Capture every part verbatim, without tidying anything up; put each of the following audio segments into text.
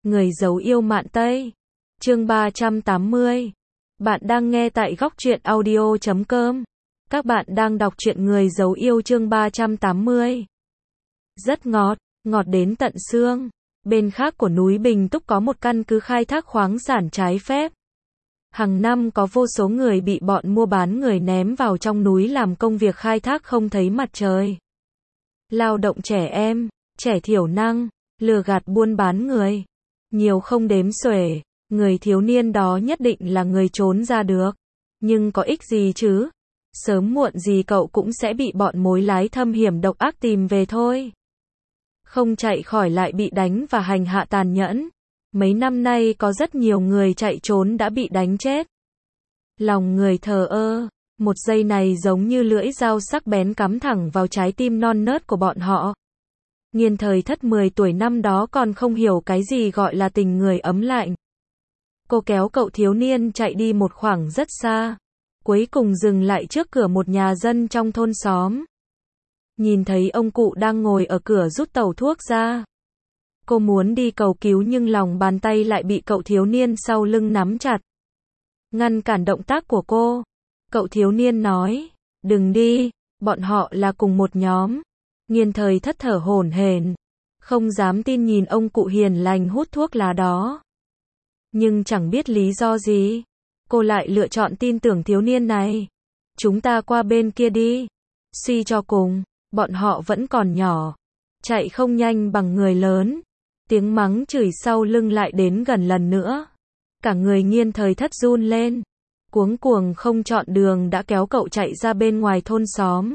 Người giấu yêu mạn Tây. Chương ba trăm tám mươi. Bạn đang nghe tại góc truyện audio chấm com. Các bạn đang đọc truyện Người giấu yêu chương ba trăm tám mươi. Rất ngọt, ngọt đến tận xương. Bên khác của núi Bình Túc có một căn cứ khai thác khoáng sản trái phép. Hàng năm có vô số người bị bọn mua bán người ném vào trong núi làm công việc khai thác không thấy mặt trời. Lao động trẻ em, trẻ thiểu năng, lừa gạt buôn bán người. Nhiều không đếm xuể, người thiếu niên đó nhất định là người trốn ra được. Nhưng có ích gì chứ? Sớm muộn gì cậu cũng sẽ bị bọn mối lái thâm hiểm độc ác tìm về thôi. Không chạy khỏi lại bị đánh và hành hạ tàn nhẫn. Mấy năm nay có rất nhiều người chạy trốn đã bị đánh chết. Lòng người thờ ơ, một giây này giống như lưỡi dao sắc bén cắm thẳng vào trái tim non nớt của bọn họ. Nghiên Thời Thất mười tuổi năm đó còn không hiểu cái gì gọi là tình người ấm lạnh. Cô kéo cậu thiếu niên chạy đi một khoảng rất xa, cuối cùng dừng lại trước cửa một nhà dân trong thôn xóm. Nhìn thấy ông cụ đang ngồi ở cửa rút tẩu thuốc ra. Cô muốn đi cầu cứu nhưng lòng bàn tay lại bị cậu thiếu niên sau lưng nắm chặt, ngăn cản động tác của cô. Cậu thiếu niên nói, đừng đi, bọn họ là cùng một nhóm. Nghiên Thời Thất thở hổn hển, không dám tin nhìn ông cụ hiền lành hút thuốc lá đó. Nhưng chẳng biết lý do gì, cô lại lựa chọn tin tưởng thiếu niên này. Chúng ta qua bên kia đi. Suy cho cùng, bọn họ vẫn còn nhỏ, chạy không nhanh bằng người lớn. Tiếng mắng chửi sau lưng lại đến gần lần nữa. Cả người Nghiên Thời Thất run lên, cuống cuồng không chọn đường đã kéo cậu chạy ra bên ngoài thôn xóm.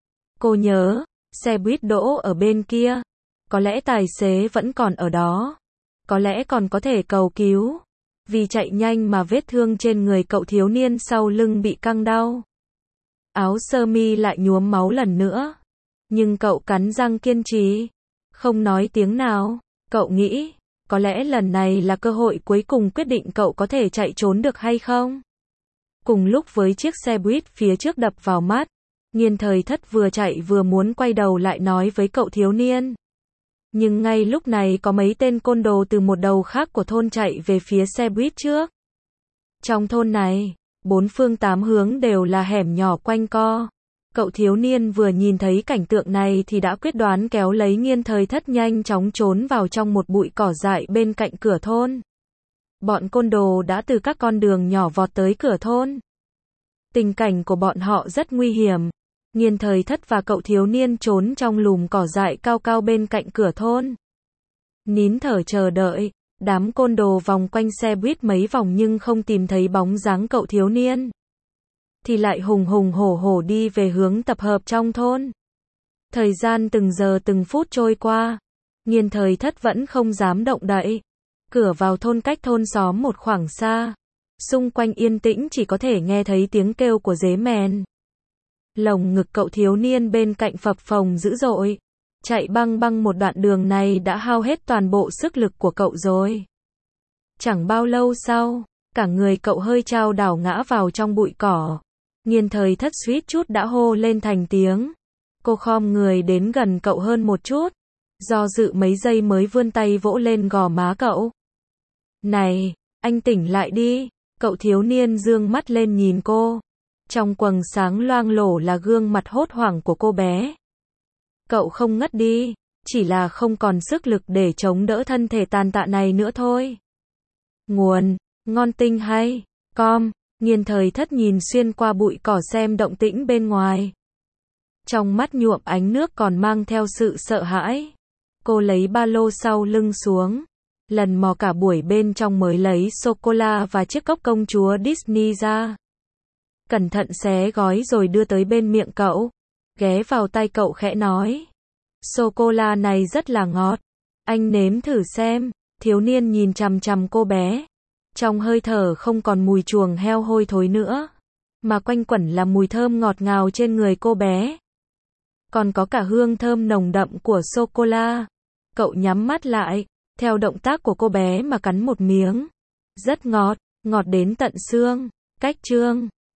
Cô nhớ, xe buýt đỗ ở bên kia. Có lẽ tài xế vẫn còn ở đó. Có lẽ còn có thể cầu cứu. Vì chạy nhanh mà vết thương trên người cậu thiếu niên sau lưng bị căng đau. Áo sơ mi lại nhuốm máu lần nữa. Nhưng cậu cắn răng kiên trì, không nói tiếng nào. Cậu nghĩ, có lẽ lần này là cơ hội cuối cùng quyết định cậu có thể chạy trốn được hay không. Cùng lúc với chiếc xe buýt phía trước đập vào mắt, Nghiên Thời Thất vừa chạy vừa muốn quay đầu lại nói với cậu thiếu niên. Nhưng ngay lúc này có mấy tên côn đồ từ một đầu khác của thôn chạy về phía xe buýt trước. Trong thôn này, bốn phương tám hướng đều là hẻm nhỏ quanh co. Cậu thiếu niên vừa nhìn thấy cảnh tượng này thì đã quyết đoán kéo lấy Nghiên Thời Thất nhanh chóng trốn vào trong một bụi cỏ dại bên cạnh cửa thôn. Bọn côn đồ đã từ các con đường nhỏ vọt tới cửa thôn. Tình cảnh của bọn họ rất nguy hiểm. Nghiên Thời Thất và cậu thiếu niên trốn trong lùm cỏ dại cao cao bên cạnh cửa thôn. Nín thở chờ đợi, đám côn đồ vòng quanh xe buýt mấy vòng nhưng không tìm thấy bóng dáng cậu thiếu niên. Thì lại hùng hùng hổ hổ đi về hướng tập hợp trong thôn. Thời gian từng giờ từng phút trôi qua. Nghiên Thời Thất vẫn không dám động đậy. Cửa vào thôn cách thôn xóm một khoảng xa. Xung quanh yên tĩnh chỉ có thể nghe thấy tiếng kêu của dế mèn. Lồng ngực cậu thiếu niên bên cạnh phập phồng dữ dội. Chạy băng băng một đoạn đường này đã hao hết toàn bộ sức lực của cậu rồi. Chẳng bao lâu sau, cả người cậu hơi chao đảo ngã vào trong bụi cỏ. Nghiên Thời Thất suýt chút đã hô lên thành tiếng. Cô khom người đến gần cậu hơn một chút. Do dự mấy giây mới vươn tay vỗ lên gò má cậu. Này, anh tỉnh lại đi. Cậu thiếu niên dương mắt lên nhìn cô. Trong quầng sáng loang lổ là gương mặt hốt hoảng của cô bé. Cậu không ngất đi, chỉ là không còn sức lực để chống đỡ thân thể tàn tạ này nữa thôi. Nguồn, ngon tinh hay, com. Nghiên Thời Thất nhìn xuyên qua bụi cỏ xem động tĩnh bên ngoài. Trong mắt nhuộm ánh nước còn mang theo sự sợ hãi. Cô lấy ba lô sau lưng xuống. Lần mò cả buổi bên trong mới lấy sô-cô-la và chiếc cốc công chúa Disney ra. Cẩn thận xé gói rồi đưa tới bên miệng cậu. Ghé vào tai cậu khẽ nói. Sô-cô-la này rất là ngọt. Anh nếm thử xem. Thiếu niên nhìn chằm chằm cô bé. Trong hơi thở không còn mùi chuồng heo hôi thối nữa. Mà quanh quẩn là mùi thơm ngọt ngào trên người cô bé. Còn có cả hương thơm nồng đậm của sô-cô-la. Cậu nhắm mắt lại. Theo động tác của cô bé mà cắn một miếng. Rất ngọt. Ngọt đến tận xương. Cách chương